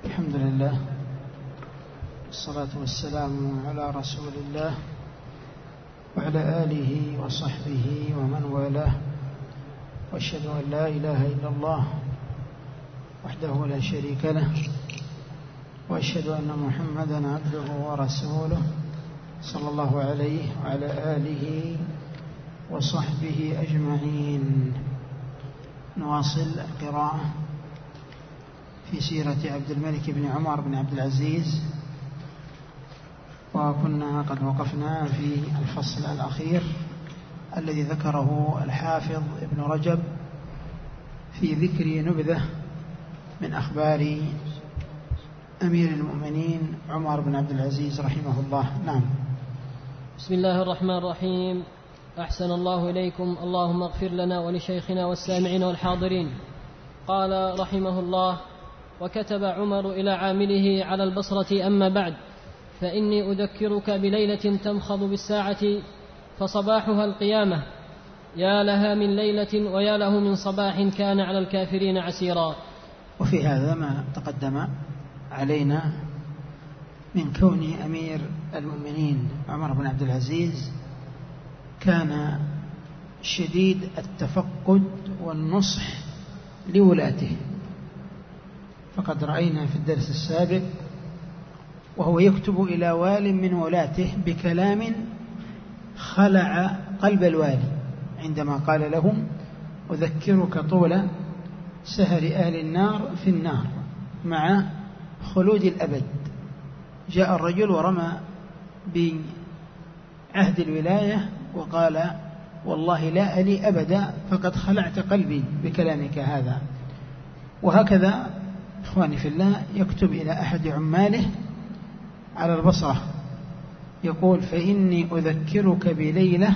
الحمد لله والصلاة والسلام على رسول الله وعلى آله وصحبه ومن والاه، وأشهد أن لا إله إلا الله وحده لا شريك له، وأشهد أن محمدا عبده ورسوله صلى الله عليه وعلى آله وصحبه أجمعين. نواصل القراءة في سيرة عبد الملك بن عمر بن عبد العزيز، وكنا قد وقفنا في الفصل الأخير الذي ذكره الحافظ ابن رجب في ذكر نبذة من أخبار أمير المؤمنين عمر بن عبد العزيز رحمه الله. نعم. بسم الله الرحمن الرحيم. أحسن الله إليكم، اللهم اغفر لنا ولشيخنا والسامعين والحاضرين. قال رحمه الله: وكتب عمر إلى عامله على البصرة: أما بعد، فإني أذكرك بليلة تمخض بالساعة فصباحها القيامة، يا لها من ليلة ويا له من صباح كان على الكافرين عسيرا. وفي هذا ما تقدم علينا من كون أمير المؤمنين عمر بن عبد العزيز كان شديد التفقد والنصح لولاته، فقد رأينا في الدرس السابق وهو يكتب إلى وال من ولاته بكلام خلع قلب الوالي عندما قال لهم: أذكرك طول سهر أهل النار في النار مع خلود الأبد. جاء الرجل ورمى بعهد الولاية وقال: والله لا ألي أبدا، فقد خلعت قلبي بكلامك هذا. وهكذا إخواني في الله يكتب إلى أحد عماله على البصرة يقول: فإني أذكرك بليلة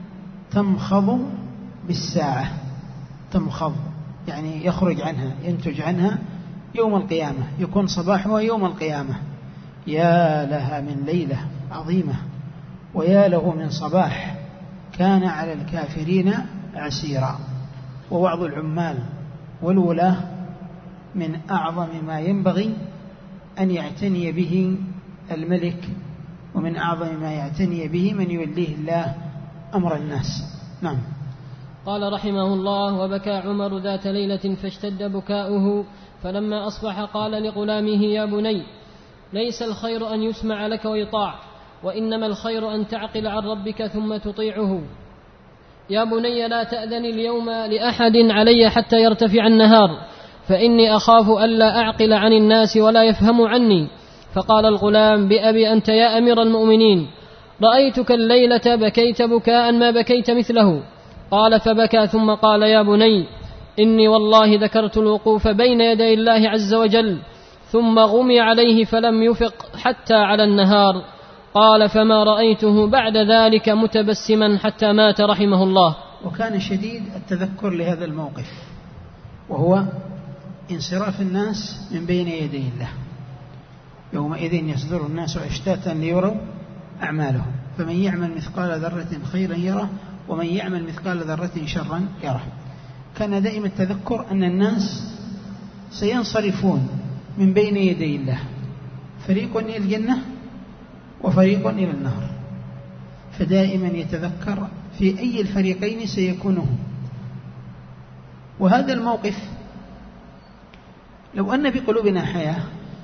تمخض بالساعة. تمخض يعني يخرج عنها، ينتج عنها يوم القيامة، يكون صباحها يوم القيامة. يا لها من ليلة عظيمة ويا له من صباح كان على الكافرين عسيرا. ووعظ العمال والولاة من أعظم ما ينبغي أن يعتني به الملك، ومن أعظم ما يعتني به من يوليه الله أمر الناس. نعم. قال رحمه الله: وبكى عمر ذات ليلة فاشتد بكاؤه، فلما أصبح قال لغلامه: يا بني، ليس الخير أن يسمع لك ويطاع، وإنما الخير أن تعقل عن ربك ثم تطيعه. يا بني، لا تأذن اليوم لأحد علي حتى يرتفع النهار، فإني أخاف ألا أعقل عن الناس ولا يفهم عني. فقال الغلام: بأبي أنت يا أمير المؤمنين، رأيتك الليلة بكيت بكاء ما بكيت مثله. قال: فبكى ثم قال: يا بني، إني والله ذكرت الوقوف بين يدي الله عز وجل، ثم غمي عليه فلم يفق حتى على النهار. قال: فما رأيته بعد ذلك متبسما حتى مات رحمه الله. وكان شديد التذكر لهذا الموقف، وهو انصراف الناس من بين يدي الله. يومئذ يصدر الناس أشتاتا ليروا أعمالهم، فمن يعمل مثقال ذرة خيرا يره، ومن يعمل مثقال ذرة شرا يره. كان دائما التذكر أن الناس سينصرفون من بين يدي الله، فريق إلى الجنة وفريق إلى النار، فدائما يتذكر في أي الفريقين سيكونه. وهذا الموقف لو أن بقلوبنا حياة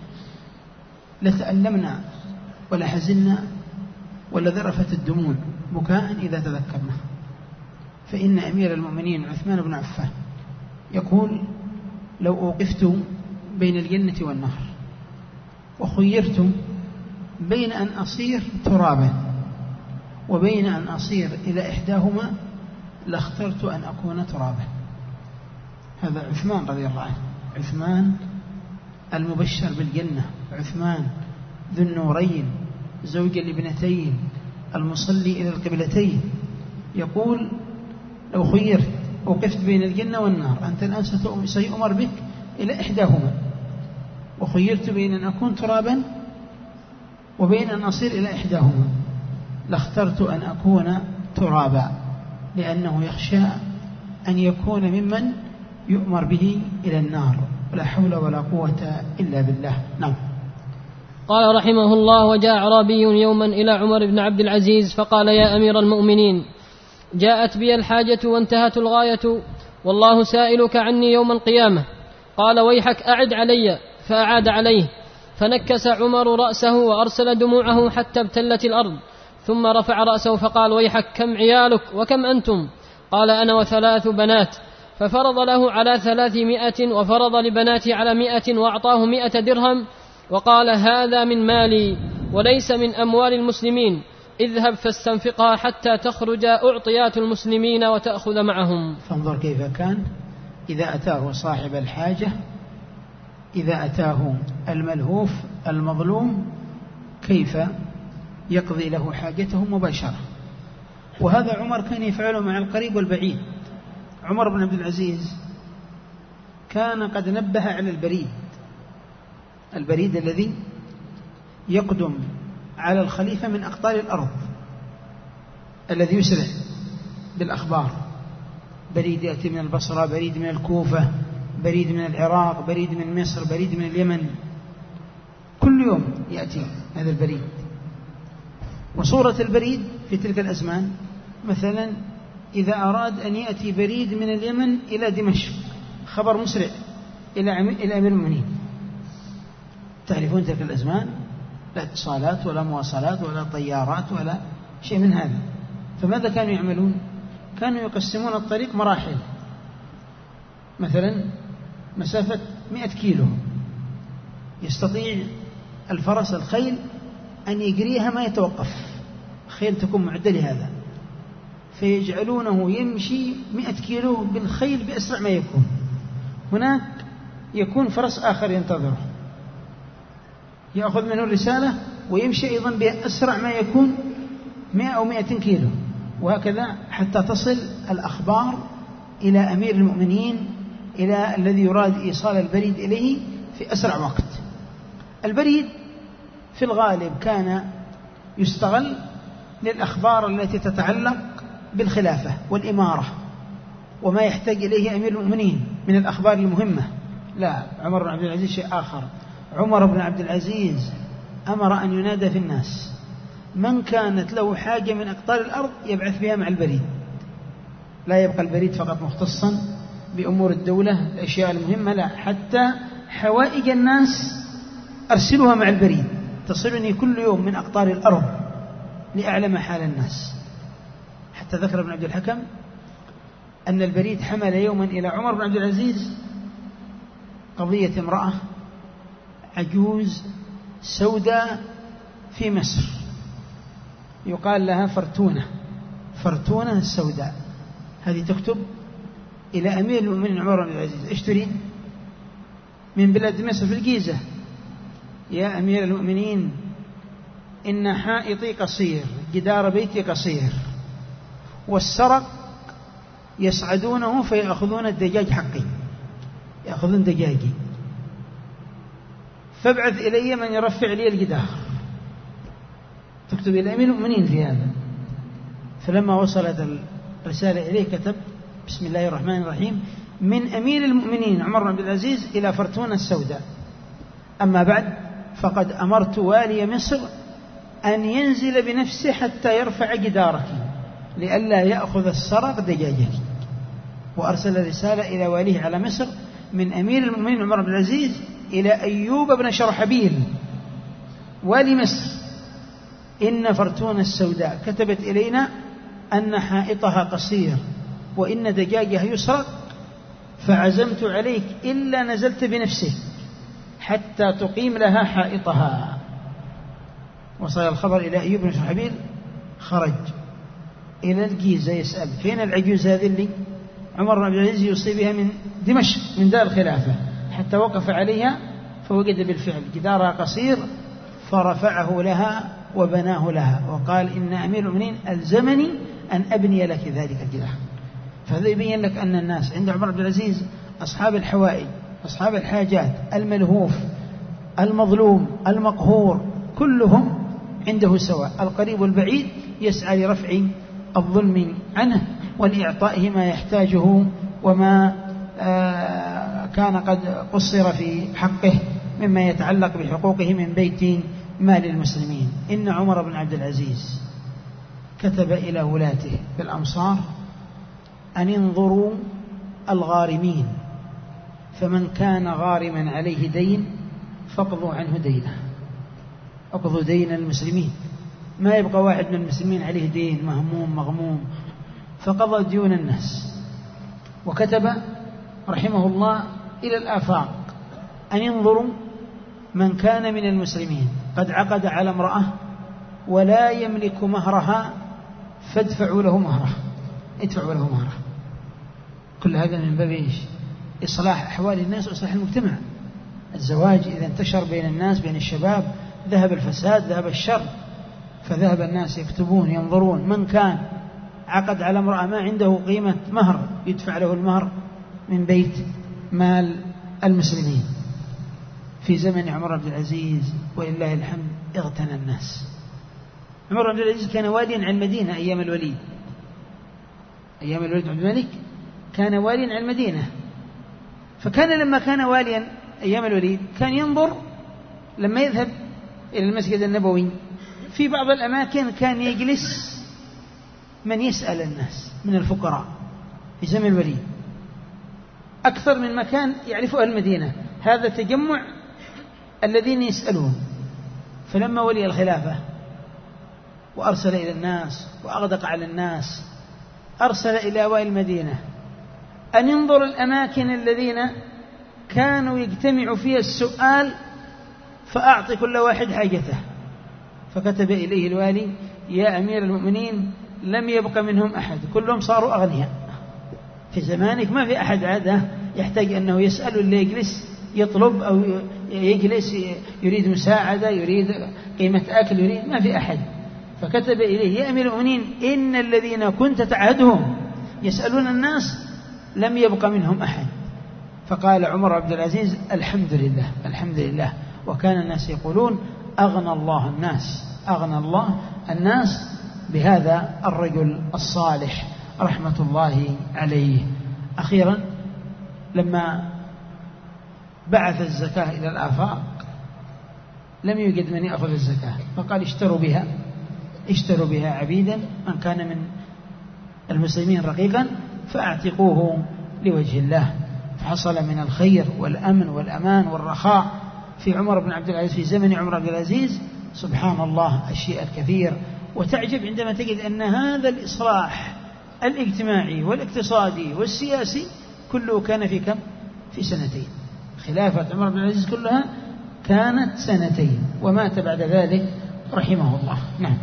لتألمنا ولحزنا ولذرفت الدموع بكاء إذا تذكرنا. فإن أمير المؤمنين عثمان بن عفان يقول: لو أوقفت بين الجنة والنار وخيرت بين أن أصير ترابا وبين أن أصير إلى إحداهما لاخترت أن أكون ترابا. هذا عثمان رضي الله عنه، عثمان المبشر بالجنة، عثمان ذو النورين، زوج الابنتين، المصلي إلى القبلتين، يقول: لو خيرت وقفت بين الجنة والنار، أنت الآن سيؤمر بك إلى إحداهما، وخيرت بين أن أكون ترابا وبين أن أصير إلى إحداهما لاخترت أن أكون ترابا، لأنه يخشى أن يكون ممن يؤمر به إلى النار ولا حول ولا قوة إلا بالله. نعم. قال رحمه الله: وجاء أعرابي يوما إلى عمر بن عبد العزيز فقال: يا أمير المؤمنين، جاءت بي الحاجة وانتهت الغاية، والله سائلك عني يوم القيامة. قال: ويحك أعد علي. فأعاد عليه، فنكس عمر رأسه وأرسل دموعه حتى ابتلت الأرض، ثم رفع رأسه فقال: ويحك، كم عيالك وكم أنتم؟ قال: أنا و3 بنات. ففرض له على 300 وفرض لبناته على 100 وأعطاه 100 درهم، وقال: هذا من مالي وليس من أموال المسلمين، اذهب فاستنفقها حتى تخرج أعطيات المسلمين وتأخذ معهم. فانظر كيف كان إذا أتاه صاحب الحاجة، إذا أتاه الملهوف المظلوم، كيف يقضي له حاجته مباشرة. وهذا عمر كان يفعله مع القريب والبعيد. عمر بن عبد العزيز كان قد نبه على البريد الذي يقدم على الخليفة من أقطار الأرض، الذي يسرع بالأخبار. بريد يأتي من البصرة، بريد من الكوفة، بريد من العراق، بريد من مصر، بريد من اليمن، كل يوم يأتي هذا البريد. وصورة البريد في تلك الأزمان مثلا إذا أراد أن يأتي بريد من اليمن إلى دمشق، خبر مسرع إلى أمير المؤمنين. تعرفون تلك الأزمان لا اتصالات ولا مواصلات ولا طيارات ولا شيء من هذا. فماذا كانوا يعملون؟ كانوا يقسمون الطريق مراحل، مثلا مسافة 100 كيلو يستطيع الفرس الخيل أن يجريها ما يتوقف، خيل تكون معدة لهذا، فيجعلونه يمشي 100 كيلو بالخيل بأسرع ما يكون. هناك يكون فرس آخر ينتظره يأخذ منه الرسالة ويمشي أيضا بأسرع ما يكون 100 أو 200 كيلو، وهكذا حتى تصل الأخبار إلى أمير المؤمنين، إلى الذي يراد إيصال البريد إليه في أسرع وقت. البريد في الغالب كان يستغل للأخبار التي تتعلق بالخلافة والإمارة وما يحتاج إليه أمير المؤمنين من الأخبار المهمة. لا، عمر بن عبد العزيز شيء آخر. عمر بن عبد العزيز أمر أن ينادى في الناس، من كانت له حاجة من أقطار الأرض يبعث بها مع البريد. لا يبقى البريد فقط مختصا بأمور الدولة الأشياء المهمة، لا، حتى حوائج الناس أرسلها مع البريد، تصلني كل يوم من أقطار الأرض لأعلم حال الناس. حتى ذكر ابن عبد الحكم أن البريد حمل يوما إلى عمر بن عبد العزيز قضية امرأة عجوز سوداء في مصر يقال لها فرتونة السوداء. هذه تكتب إلى أمير المؤمنين عمر بن عبد العزيز: إيش تريد؟ من بلاد مصر في الجيزة: يا أمير المؤمنين، إن حائطي قصير، جدار بيتي قصير، والسرق يصعدونه فيأخذون الدجاج حقي، يأخذون دجاجي، فابعث إلي من يرفع لي الجدار. تكتب إلى أمير المؤمنين في هذا. فلما وصلت الرسالة إليه كتب: بسم الله الرحمن الرحيم، من أمير المؤمنين عمر بن عبد العزيز إلى فرتونة السوداء، أما بعد فقد أمرت والي مصر أن ينزل بنفسه حتى يرفع جدارك لئلا يأخذ السرق دجاجك. وأرسل رسالة إلى واليه على مصر من أمير المؤمنين عمر بن عبد العزيز إلى أيوب بن شرحبيل والي مصر: إن فرتون السوداء كتبت إلينا أن حائطها قصير وإن دجاجها يسرق، فعزمت عليك إلا نزلت بنفسك حتى تقيم لها حائطها. وصل الخبر إلى أيوب بن شرحبيل، خرج إلى الجيزة يسأل: فين العجوز هذه اللي عمر بن عبد العزيز يوصي بها من دمشق من دار الخلافة؟ حتى وقف عليها فوجد بالفعل جدارها قصير، فرفعه لها وبناه لها، وقال: إن أمير المؤمنين ألزمني أن أبني لك ذلك الجدار. فهذا يبين لك أن الناس عند عمر بن عبد العزيز أصحاب الحوائج، أصحاب الحاجات، الملهوف، المظلوم، المقهور، كلهم عنده سواء، القريب والبعيد يسعى لرفع الظلم عنه ولإعطائه ما يحتاجه وما كان قد قصر في حقه مما يتعلق بحقوقه من بيت مال المسلمين. إن عمر بن عبد العزيز كتب إلى ولاته بالأمصار أن انظروا الغارمين، فمن كان غارما عليه دين فاقضوا عنه دينه. اقضوا دين المسلمين، ما يبقى واحد من المسلمين عليه دين مهموم مغموم، فقضى ديون الناس. وكتب رحمه الله إلى الآفاق أن ينظروا من كان من المسلمين قد عقد على امرأة ولا يملك مهرها فادفعوا له مهره، ادفعوا له مهره. كل هذا من باب ايش؟ إصلاح أحوال الناس وإصلاح المجتمع. الزواج إذا انتشر بين الناس بين الشباب ذهب الفساد ذهب الشر، فذهب الناس يكتبون ينظرون من كان عقد على امرأة ما عنده قيمة مهر يدفع له المهر من بيت مال المسلمين. في زمن عمر بن العزيز ولله الحمد اغتنى الناس. عمر بن العزيز كان واليا على المدينة أيام الوليد، أيام الوليد بن عبد الملك كان واليا على المدينة. فكان لما كان واليا أيام الوليد كان ينظر لما يذهب إلى المسجد النبوي في بعض الأماكن كان يجلس من يسأل الناس من الفقراء في زمن الوليد أكثر من مكان يعرفه المدينة، هذا تجمع الذين يسألون. فلما ولي الخلافة وأرسل إلى الناس وأغدق على الناس أرسل إلى أوائل المدينة أن ينظر الأماكن الذين كانوا يجتمع فيها السؤال فأعطي كل واحد حاجته. فكتب إليه الوالي يا أمير المؤمنين لم يبق منهم أحد، كلهم صاروا أغنياء. في زمانك ما في أحد عادة يحتاج أنه يسأل اللي يجلس يطلب أو يجلس يريد مساعدة يريد قيمة أكل يريد، ما في أحد. فكتب إليه يا أمير المؤمنين إن الذين كنت تعهدهم يسألون الناس لم يبق منهم أحد. فقال عمر عبد العزيز الحمد لله الحمد لله. وكان الناس يقولون أغنى الله الناس، أغنى الله الناس بهذا الرجل الصالح رحمة الله عليه. أخيرا لما بعث الزكاة إلى الآفاق لم يوجد من يأخذ الزكاة، فقال اشتروا بها عبيدا، من كان من المسلمين رقيقا فأعتقوه لوجه الله. فحصل من الخير والأمن والأمان والرخاء في عمر بن عبد العزيز في زمن عمر بن العزيز سبحان الله الشيء الكثير. وتعجب عندما تجد أن هذا الإصلاح الاجتماعي والاقتصادي والسياسي كله كان في كم؟ في سنتين. خلافة عمر بن العزيز كلها كانت سنتين ومات بعد ذلك رحمه الله. نعم.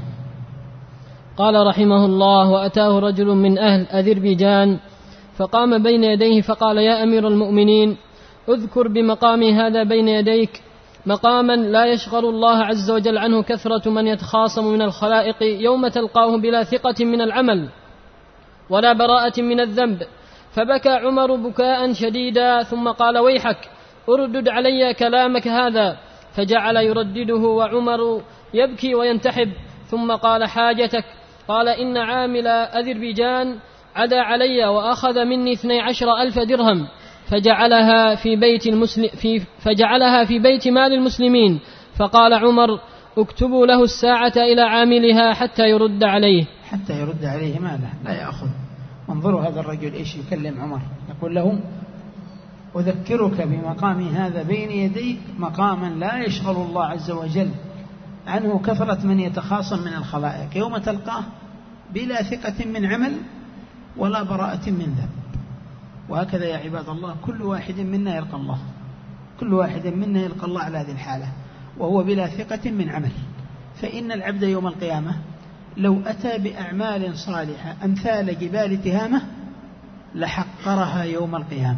قال رحمه الله وأتاه رجل من أهل أذربيجان فقام بين يديه فقال يا أمير المؤمنين اذكر بمقامي هذا بين يديك مقاما لا يشغل الله عز وجل عنه كثرة من يتخاصم من الخلائق يوم تلقاه بلا ثقة من العمل ولا براءة من الذنب. فبكى عمر بكاء شديدا ثم قال ويحك اردد علي كلامك هذا، فجعل يردده وعمر يبكي وينتحب. ثم قال حاجتك؟ قال إن عامل أذربيجان عدا علي وأخذ مني 12,000 درهم فجعلها في بيت مال المسلمين. فقال عمر اكتبوا له الساعة إلى عاملها حتى يرد عليه ماله لا يأخذ. انظروا هذا الرجل إيش يكلم عمر، يقول له أذكرك بمقامي هذا بين يديك مقاما لا يشغل الله عز وجل عنه كثرة من يتخاصم من الخلائق يوم تلقاه بلا ثقة من عمل ولا براءة من ذنب. وهكذا يا عباد الله كل واحد منا يلقى الله، كل واحد منا يلقى الله على هذه الحالة وهو بلا ثقة من عمل. فإن العبد يوم القيامة لو أتى بأعمال صالحة أمثال جبال تهامة لحقرها يوم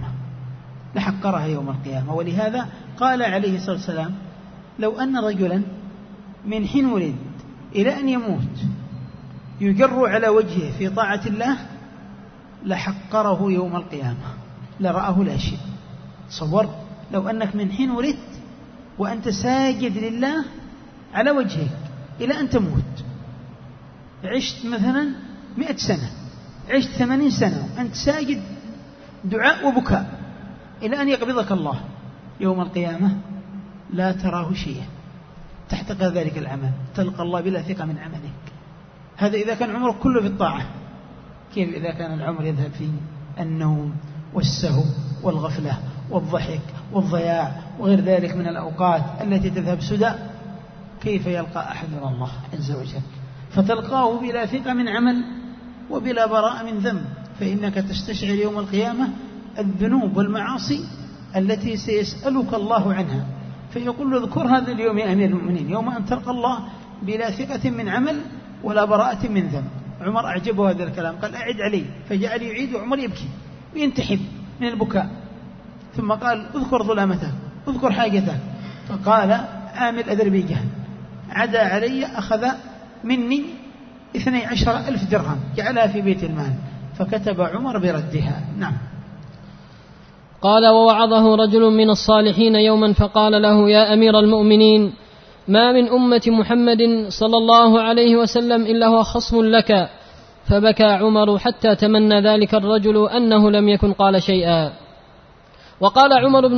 القيامة. ولهذا قال عليه الصلاة والسلام لو أن رجلا من حين ولد إلى أن يموت يجر على وجهه في طاعة الله لحقره يوم القيامة لرآه لا شيء. تصور لو أنك من حين ولدت وأنت ساجد لله على وجهك إلى أن تموت، عشت مثلا 100 سنة، عشت 80 سنة وأنت ساجد دعاء وبكاء، إلى أن يقبضك الله يوم القيامة لا تراه شيئا، تحتقر ذلك العمل، تلقى الله بلا ثقة من عملك. هذا إذا كان عمرك كله في الطاعة. كيف إذا كان العمر يذهب في النوم والسهو والغفلة والضحك والضياع وغير ذلك من الأوقات التي تذهب سدى؟ كيف يلقى أحدنا الله عز وجل؟ فتلقاه بلا ثقة من عمل وبلا براء من ذنب، فإنك تستشعر يوم القيامة الذنوب والمعاصي التي سيسألك الله عنها، فيقول له اذكر هذا اليوم يا أمير المؤمنين، يوم أن تلقى الله بلا ثقة من عمل ولا براءة من ذنب. عمر أعجبه هذا الكلام، قال أعد علي، فجعل يعيد وعمر يبكي وينتحب من البكاء، ثم قال اذكر ظلامتك، اذكر حاجتك، فقال آمل أذربيجان عدا علي أخذ مني 12,000 درهم جعلها في بيت المال، فكتب عمر بردها. نعم. قال ووعظه رجل من الصالحين يوما فقال له يا أمير المؤمنين ما من أمة محمد صلى الله عليه وسلم إلا هو خصم لك، فبكى عمر حتى تمنى ذلك الرجل أنه لم يكن قال شيئا. وقال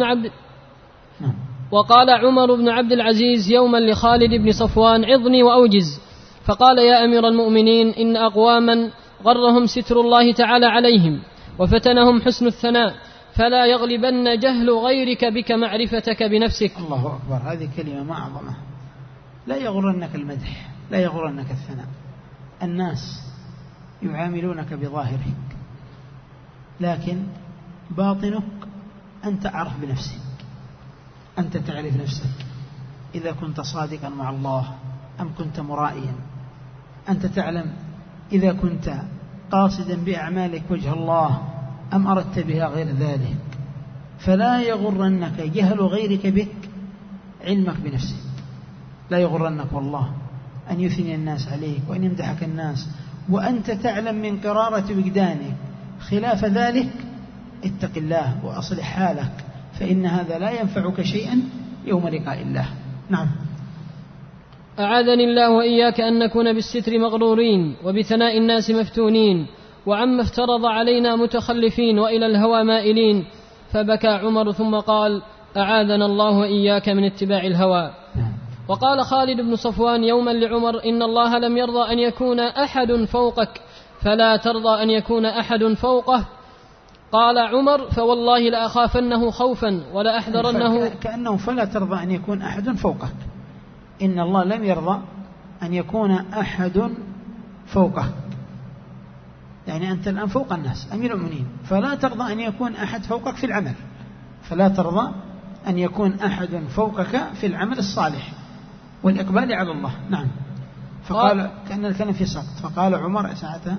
عمر بن عبد العزيز يوما لخالد بن صفوان عظني وأوجز، فقال يا أمير المؤمنين إن أقواما غرهم ستر الله تعالى عليهم وفتنهم حسن الثناء، فلا يغلبن جهل غيرك بك معرفتك بنفسك. الله أكبر، هذه كلمة ما أعظمها. لا يغرنك المدح، لا يغرنك الثناء. الناس يعاملونك بظاهرك، لكن باطنك أنت أعرف بنفسك، أنت تعرف نفسك إذا كنت صادقا مع الله أم كنت مرائيا، أنت تعلم إذا كنت قاصدا بأعمالك وجه الله أم أردت بها غير ذلك. فلا يغرنك جهل غيرك بك، علمك بنفسك. لا يغرنك والله أن يثني الناس عليك وأن يمدحك الناس وأنت تعلم من قرارة وجدانك خلاف ذلك. اتق الله وأصلح حالك، فإن هذا لا ينفعك شيئا يوم لقاء الله. نعم. أعاذني الله وإياك أن نكون بالستر مغرورين وبثناء الناس مفتونين وعما افترض علينا متخلفين وإلى الهوى مائلين. فبكى عمر ثم قال أعاذنا الله وإياك من اتباع الهوى. وقال خالد بن صفوان يوما لعمر إن الله لم يرضى أن يكون أحد فوقك فلا ترضى أن يكون أحد فوقه. قال عمر فوالله لأخافنه خوفا ولا أحذرنه، كأنه فلا ترضى أن يكون أحد فوقك. إن الله لم يرضى أن يكون أحد فوقه، يعني أنت الآن فوق الناس أمير المؤمنين، فلا ترضى أن يكون أحد فوقك في العمل، فلا ترضى أن يكون أحد فوقك في العمل الصالح والإقبال على الله. نعم. فقال كأن الكلام في سقط، فقال عمر ساعتها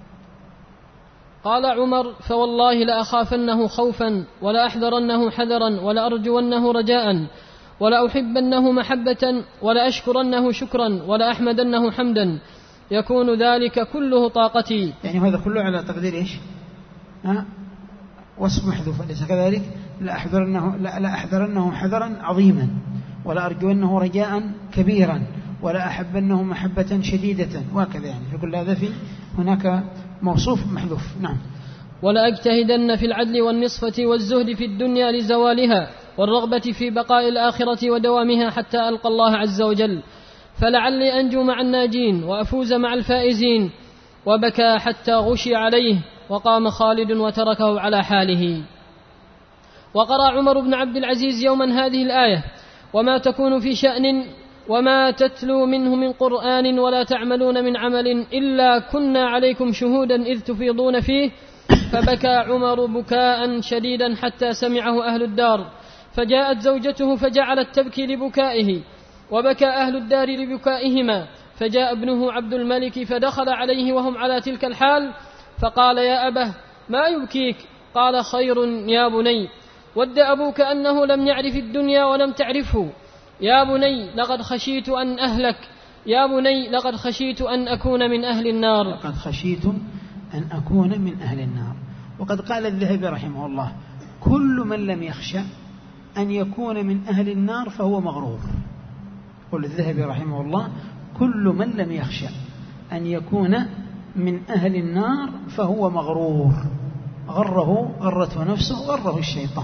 قال عمر فوالله لأخافنه خوفا ولا أحذرنه حذرا ولا أرجونه رجاء ولا أحبنه محبة ولا أشكرنه شكرا ولا أحمدنه حمدا، يكون ذلك كله طاقتي. يعني هذا كله على تقدير إيش؟ وصف محذوف أليس كذلك؟ لا أحذرنه حذرا عظيما ولا أرجونه رجاء كبيرا ولا أحبنه محبة شديدة، وهكذا. يعني في كل هذا في هناك موصوف محذوف. نعم. ولا أجتهدن في العدل والنصفة والزهد في الدنيا لزوالها والرغبة في بقاء الآخرة ودوامها حتى ألقى الله عز وجل، فلعلي أنجو مع الناجين وأفوز مع الفائزين. وبكى حتى غشي عليه، وقام خالد وتركه على حاله. وقرأ عمر بن عبد العزيز يوما هذه الآية وما تكون في شأن وما تتلو منه من قرآن ولا تعملون من عمل إلا كنا عليكم شهودا إذ تفيضون فيه. فبكى عمر بكاء شديدا حتى سمعه أهل الدار، فجاءت زوجته فجعلت تبكي لبكائه، وبكى أهل الدار لبكائهما، فجاء ابنه عبد الملك فدخل عليه وهم على تلك الحال، فقال يا أبه ما يبكيك؟ قال خير يا بني، ود أبوك أنه لم يعرف الدنيا ولم تعرفه. يا بني لقد خشيت أن أهلك، يا بني لقد خشيت أن أكون من أهل النار. لقد خشيت أن أكون من أهل النار. وقد قال الذهبي رحمه الله كل من لم يخشى أن يكون من أهل النار فهو مغرور. قال الذهبي رحمه الله كل من لم يخشى أن يكون من أهل النار فهو مغرور، غرته نفسه، غره الشيطان.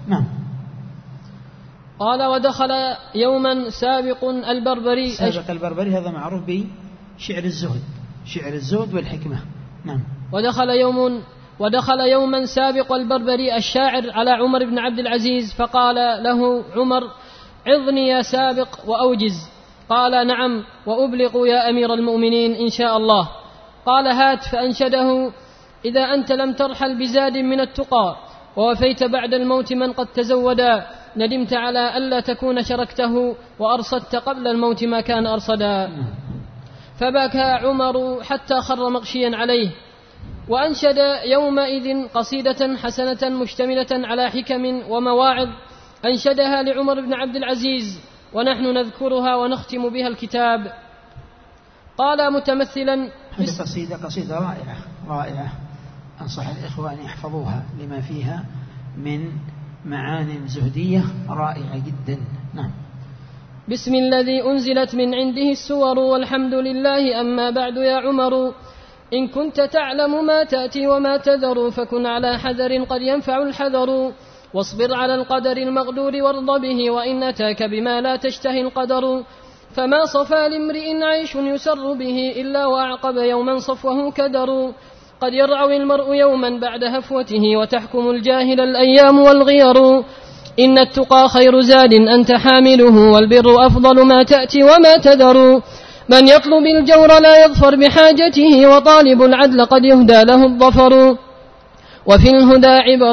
نعم. قال ودخل يوما سابق البربري. سابق البربري هذا معروف بشعر الزهد، شعر الزهد والحكمة. نعم. ودخل يوما سابق البربري الشاعر على عمر بن عبد العزيز فقال له عمر عظني يا سابق وأوجز. قال نعم وأبلغ يا أمير المؤمنين إن شاء الله. قال هات. فأنشده إذا أنت لم ترحل بزاد من التقى ووفيت بعد الموت من قد تزودا ندمت على ألا تكون شركته وأرصدت قبل الموت ما كان أرصدا. فبكى عمر حتى خر مغشيا عليه. وأنشد يومئذ قصيدة حسنة مشتملة على حكم ومواعظ أنشدها لعمر بن عبد العزيز ونحن نذكرها ونختم بها الكتاب. قال متمثلا هذه قصيدة رائعة أنصح الإخوة أن يحفظوها لما فيها من معان زهدية رائعة جدا. نعم. بسم الذي أنزلت من عنده السور والحمد لله. أما بعد يا عمر إن كنت تعلم ما تأتي وما تذر فكن على حذر قد ينفع الحذر واصبر على القدر المقدور وارض به وإن أتاك بما لا تشتهي القدر فما صفى لامرئ عيش يسر به إلا وأعقب يوما صفوه كدر قد يرعوي المرء يوما بعد هفوته وتحكم الجاهل الأيام والغير إن التقى خير زاد أنت حامله والبر أفضل ما تأتي وما تذر من يطلب الجور لا يظفر بحاجته وطالب العدل قد يهدى له الظفر وفي الهدى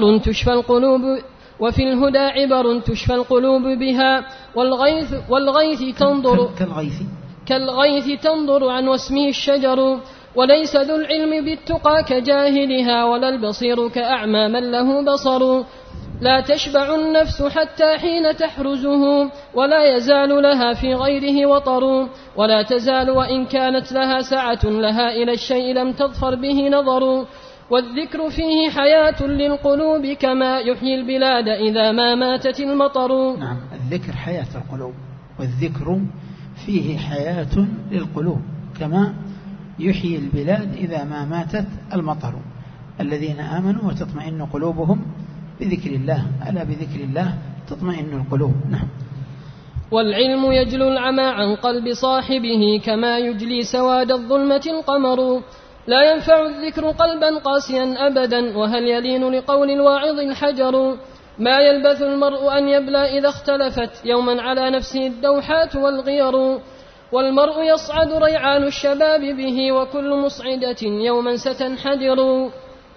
عبر تشفى القلوب بها كالغيث تنظر عن واسمه الشجر وليس ذو العلم بالتقى كجاهلها ولا البصير كأعمى من له بصر لا تشبع النفس حتى حين تحرزه ولا يزال لها في غيره وطر ولا تزال وإن كانت لها سعة لها إلى الشيء لم تظفر به نظر والذكر فيه حياة للقلوب كما يحيي البلاد إذا ما ماتت المطر. نعم. الذكر حياة القلوب والذكر فيه حياة للقلوب كما يحيي البلاد إذا ما ماتت المطر الذين آمنوا وتطمئن قلوبهم بذكر الله ألا بذكر الله تطمئن القلوب. نعم. والعلم يجلو العمى عن قلب صاحبه كما يجلي سواد الظلمة القمر لا ينفع الذكر قلبا قاسيا أبدا وهل يلين لقول الواعظ الحجر ما يلبث المرء أن يبلى إذا اختلفت يوما على نفسه الدوحات والغير والمرء يصعد ريعان الشباب به وكل مصعدة يوما ستنحدر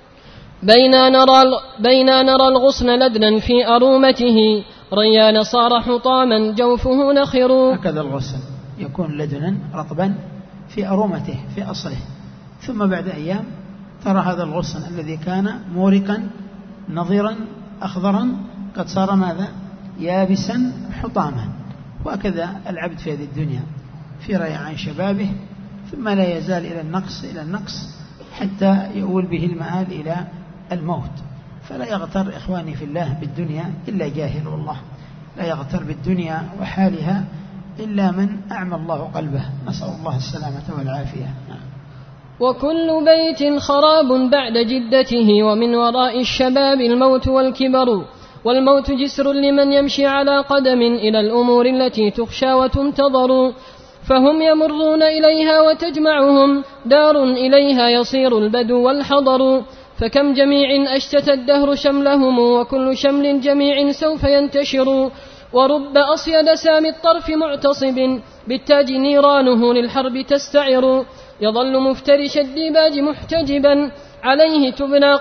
بينا نرى الغصن لدنا في أرومته ريان صار حطاما جوفه نخر. هكذا الغصن يكون لدنا رطبا في أرومته في أصله ثم بعد أيام ترى هذا الغصن الذي كان مورقا نظيرا أخضرا قد صار ماذا؟ يابسا حطاما. وهكذا العبد في هذه الدنيا في ريعان شبابه ثم لا يزال إلى النقص حتى يؤول به المآل إلى الموت. فلا يغتر إخواني في الله بالدنيا إلا جاهل والله لا يغتر بالدنيا وحالها إلا من أعمى الله قلبه نسأل الله السلامة والعافية. وكل بيت خراب بعد جدته ومن وراء الشباب الموت والكبر والموت جسر لمن يمشي على قدم إلى الأمور التي تخشى وتنتظر فهم يمرون إليها وتجمعهم دار إليها يصير البدو والحضر فكم جميع أشتت الدهر شملهم وكل شمل جميع سوف ينتشر ورب أصيد سامي الطرف معتصب بالتاج نيرانه للحرب تستعر يظل مفترش الديباج محتجبا عليه تبنى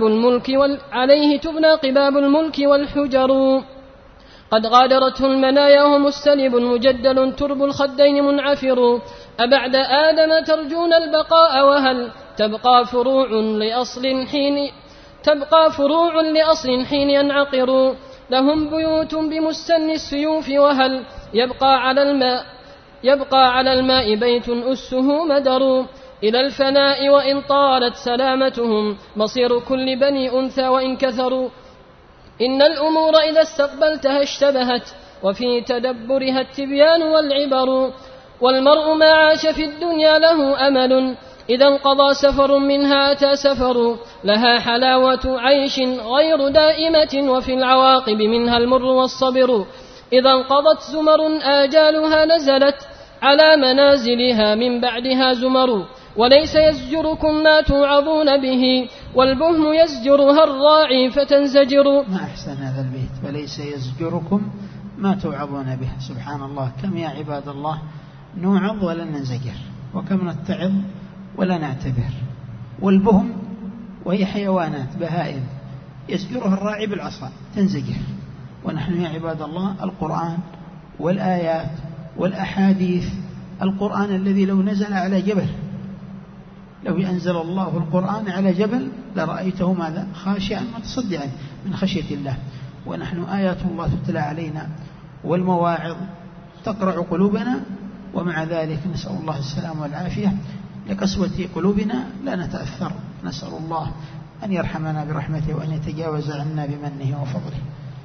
قباب الملك والحجر قد غادرته المنايا وهم السلب مجدل ترب الخدين منعفر أبعد آدم ترجون البقاء وهل تبقى فروع لأصل حين ينعقر لهم بيوت بمستن السيوف وهل يبقى على الماء بيت أسه مدر إلى الفناء وإن طالت سلامتهم مصير كل بني أنثى وإن كثروا إن الأمور إذا استقبلتها اشتبهت وفي تدبرها التبيان والعبر والمرء ما عاش في الدنيا له أمل إذا انقضى سفر منها أتى سفر لها حلاوة عيش غير دائمة، وفي العواقب منها المر والصبر. إذا انقضت زمر آجالها نزلت على منازلها من بعدها زمر. وليس يزجركم ما توعظون به، والبهم يزجرها الراعي فتنزجر. ما أحسن هذا البيت، وليس يزجركم ما توعظون به. سبحان الله، كم يا عباد الله نوعظ ولا ننزجر، وكم نتعظ ولا نعتبر. والبهم وهي حيوانات بهائم يزجرها الراعي بالعصا تنزجر، ونحن يا عباد الله القرآن والآيات والأحاديث. القرآن الذي لو نزل على جبل، لو أنزل الله القرآن على جبل لرأيته ماذا؟ خاشعا متصدعا من خشية الله. ونحن آيات الله تتلى علينا والمواعظ تقرع قلوبنا، ومع ذلك نسأل الله السلام والعافية. لقسوة قلوبنا لا نتأثر، نسأل الله أن يرحمنا برحمته وأن يتجاوز عنا بمنه وفضله.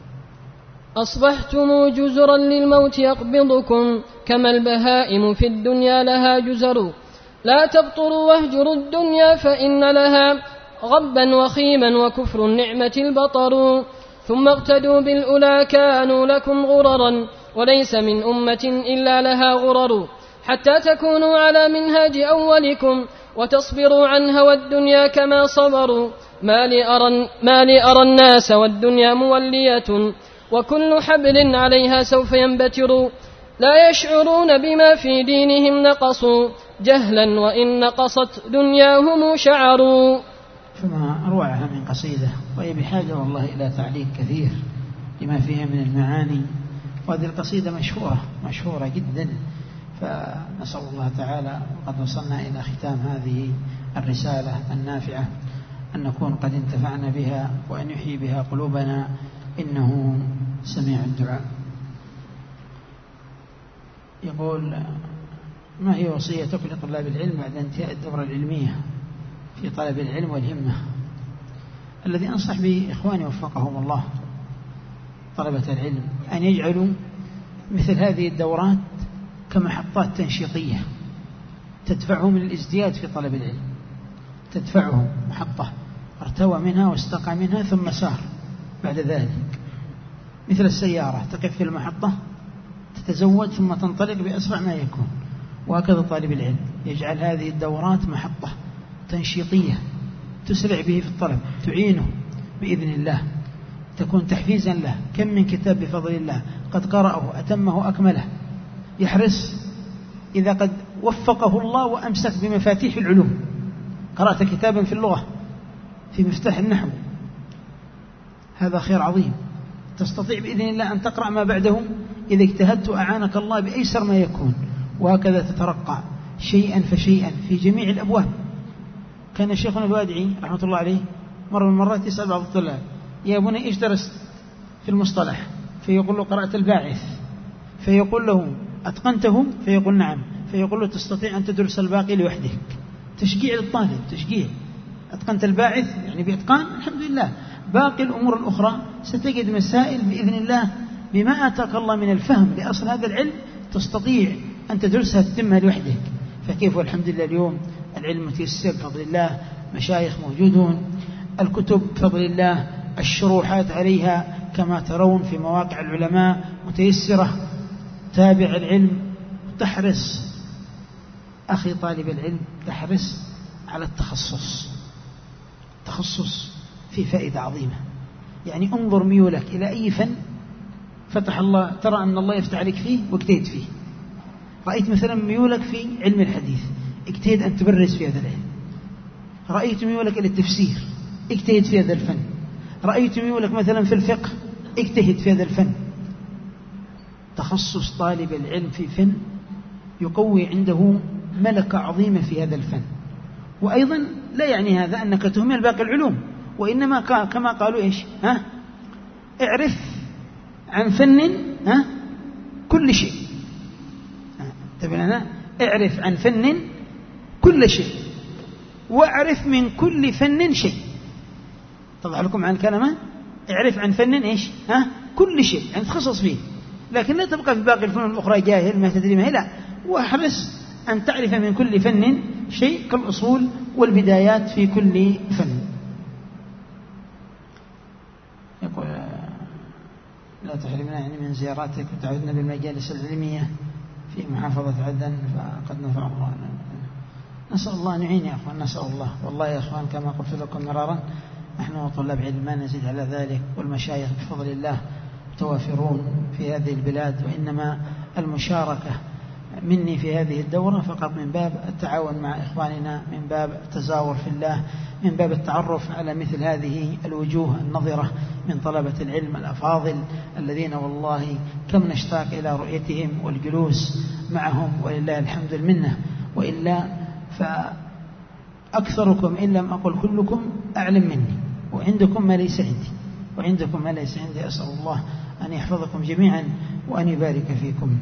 أصبحتم جزرا للموت يقبضكم، كما البهائم في الدنيا لها جزر. لا تبطروا واهجروا الدنيا، فإن لها غبا وخيما وكفر النعمة البطر. ثم اقتدوا بالأولى كانوا لكم غررا، وليس من أمة إلا لها غرر. حتى تكونوا على منهاج أولكم، وتصبروا عن هوى الدنيا كما صبروا. ما لي أرى الناس والدنيا مولية، وكل حبل عليها سوف ينبتر. لا يشعرون بما في دينهم نقصوا، جهلا وإن نقصت دنياهم شعروا. فما أروعها من قصيدة، وهي بحاجة والله إلى تعليق كثير لما فيها من المعاني. وهذه القصيدة مشهورة جدا، فنسأل الله تعالى وقد وصلنا إلى ختام هذه الرسالة النافعة أن نكون قد انتفعنا بها، وأن يحيي بها قلوبنا، إنه سميع الدعاء. يقول: ما هي وصيتك لطلاب العلم بعد انتهاء الدورة العلمية في طلب العلم والهمة؟ الذي أنصح به إخواني وفقهم الله طلبة العلم أن يجعلوا مثل هذه الدورات كمحطات تنشيطية تدفعهم للازدياد في طلب العلم، تدفعهم محطة ارتوى منها واستقى منها ثم سار بعد ذلك، مثل السيارة تقف في المحطة تتزود ثم تنطلق بأسرع ما يكون. وهكذا طالب العلم يجعل هذه الدورات محطة تنشيطية تسرع به في الطلب، تعينه بإذن الله، تكون تحفيزا له. كم من كتاب بفضل الله قد قرأه أتمه أكمله، يحرص إذا قد وفقه الله وأمسك بمفاتيح العلوم. قرأت كتابا في اللغة في مفتاح النحو، هذا خير عظيم، تستطيع بإذن الله أن تقرأ ما بعده إذا اجتهدت أعانك الله بأيسر ما يكون. وهكذا تترقى شيئا فشيئا في جميع الأبواب. كان شيخنا الوادعي رحمة الله عليه مرة من المرات يسأل بعض الطلاب: يا بني إيش درست في المصطلح؟ فيقول له: قرأت الباعث. فيقول له: أتقنته؟ فيقول: نعم. فيقول له: تستطيع أن تدرس الباقي لوحدك. تشجيع للطالب، تشجيع. أتقنت الباعث يعني بإتقان، الحمد لله. باقي الأمور الأخرى ستجد مسائل بإذن الله بما آتاك الله من الفهم لأصل هذا العلم تستطيع أن تدرسها تتمها لوحدك. فكيف والحمد لله اليوم العلم متيسر بفضل الله، مشايخ موجودون، الكتب بفضل الله الشروحات عليها كما ترون في مواقع العلماء متيسرة. تابع العلم، تحرص أخي طالب العلم، تحرص على التخصص في فائدة عظيمة. يعني انظر ميولك إلى أي فن فتح الله، ترى أن الله يفتح عليك فيه واجتهد فيه. رأيت مثلا ميولك في علم الحديث، اجتهد أن تبرز في هذا العلم. رأيت ميولك إلى التفسير، اجتهد في هذا الفن. رأيت ميولك مثلا في الفقه، اجتهد في هذا الفن. تخصص طالب العلم في فن يقوي عنده ملكة عظيمة في هذا الفن. وأيضا لا يعني هذا أنك تهمل باقي العلوم، وإنما كما قالوا إيش؟ اعرف عن فن كل شيء. تبعنا اعرف عن فن كل شيء، واعرف من كل فن شيء. طبعا لكم عن كلمة اعرف عن فن إيش؟ كل شيء، يعني تخصص فيه، لكن لا تبقى في باقي الفنون الأخرى جاهل ما تدري ما هي، لا. واحرص أن تعرف من كل فن شيء كالأصول والبدايات في كل فن. ولا تحرمنا يعني من زياراتك وتعودنا بالمجالس العلمية في محافظة عدن فقد نفع الله. نسأل الله أن يعين يا أخوان، نسأل الله. والله يا أخوان كما قلت لكم مرارا نحن طلاب علم ما نزيد على ذلك، والمشايخ بفضل الله متوافرون في هذه البلاد، وإنما المشاركة مني في هذه الدورة فقط من باب التعاون مع إخواننا، من باب التزاور في الله، من باب التعرف على مثل هذه الوجوه النظرة من طلبة العلم الأفاضل الذين والله كم نشتاق إلى رؤيتهم والجلوس معهم، ولله الحمد المنة. وإلا فأكثركم إن لم أقل كلكم أعلم مني، وعندكم ما ليس عندي، وعندكم ما ليس عندي. أسأل الله أن يحفظكم جميعا وأن يبارك فيكم.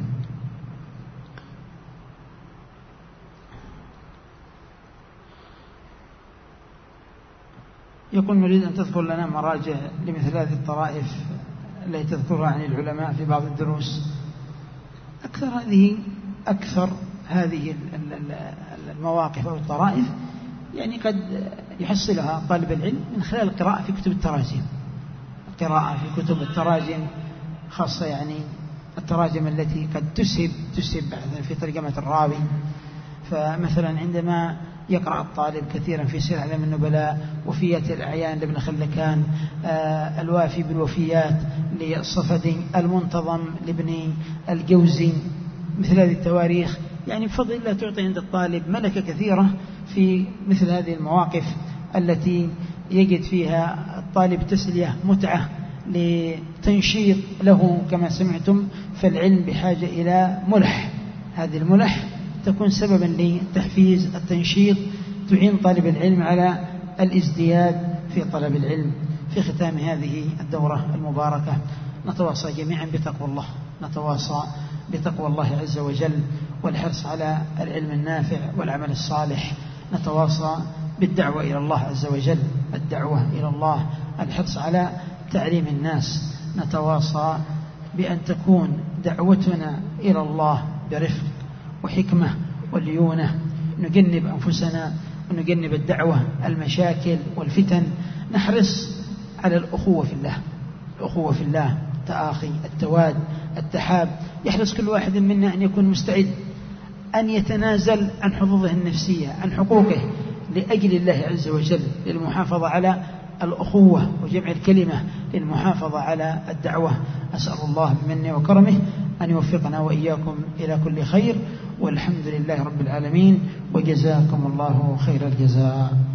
يقول نريد أن تذكر لنا مراجع لمثل هذه الطرائف التي تذكرها عن العلماء في بعض الدروس. أكثر هذه المواقف أو الطرائف يعني قد يحصلها طالب العلم من خلال القراءة في كتب التراجم، القراءة في كتب التراجم، خاصة يعني التراجم التي قد تسهب بحثا في ترجمة الراوي. فمثلا عندما يقرأ الطالب كثيرا في سير أعلام النبلاء، وفيات الأعيان لابن خلكان، الوافي بالوفيات للصفدي، المنتظم لابن الجوزي، مثل هذه التواريخ يعني بفضل الله تعطي عند الطالب ملكة كثيرة في مثل هذه المواقف التي يجد فيها الطالب تسلية متعة لتنشيط له. كما سمعتم فالعلم بحاجة إلى ملح، هذه الملح تكون سببا لتحفيز التنشيط، تعين طالب العلم على الازدياد في طلب العلم. في ختام هذه الدورة المباركة نتواصى جميعا بتقوى الله، نتواصى بتقوى الله عز وجل والحرص على العلم النافع والعمل الصالح، نتواصى بالدعوة إلى الله عز وجل، الدعوة إلى الله، الحرص على تعليم الناس، نتواصى بأن تكون دعوتنا إلى الله برفق وحكمة وليونة، نجنب أنفسنا ونجنب الدعوة المشاكل والفتن، نحرص على الأخوة في الله، الأخوة في الله، التآخي، التواد، التحاب. يحرص كل واحد منا أن يكون مستعد أن يتنازل عن حظوظه النفسية، عن حقوقه لأجل الله عز وجل، للمحافظة على الأخوة وجمع الكلمة، للمحافظة على الدعوة. أسأل الله بمنه وكرمه أن يوفقنا وإياكم إلى كل خير، والحمد لله رب العالمين، وجزاكم الله خير الجزاء.